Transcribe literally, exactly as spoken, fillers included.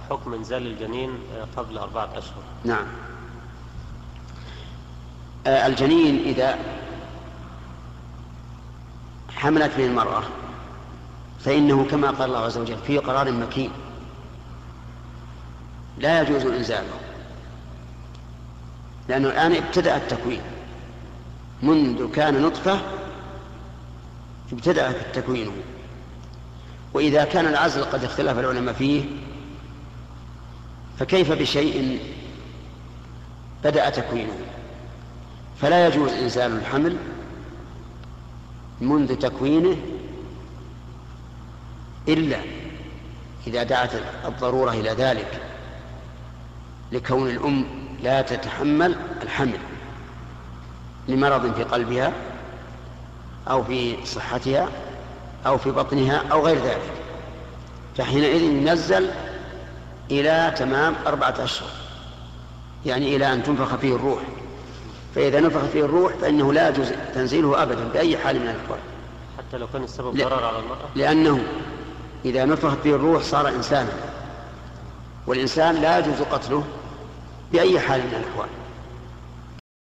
حكم إنزال الجنين قبل أربعة أشهر. نعم. الجنين إذا حملت من المرأة فإنه كما قال الله عز وجل في قرار مكين لا يجوز إنزاله، لأنه الآن ابتدأ التكوين، منذ كان نطفة ابتدأ التكوين. وإذا كان العزل قد اختلف العلماء فيه فكيف بشيء بدأ تكوينه؟ فلا يجوز إنزال الحمل منذ تكوينه إلا إذا دعت الضرورة إلى ذلك، لكون الأم لا تتحمل الحمل لمرض في قلبها أو في صحتها أو في بطنها أو غير ذلك، فحينئذ ينزل إلى تمام أربعة أشهر، يعني إلى أن تنفخ فيه الروح. فإذا نفخ فيه الروح فإنه لا يجوز تنزيله أبدا بأي حال من الأحوال، حتى لو كان السبب ضرر على المرأة، لأنه إذا نفخت فيه الروح صار إنسانا، والإنسان لا يجوز قتله بأي حال من الأحوال.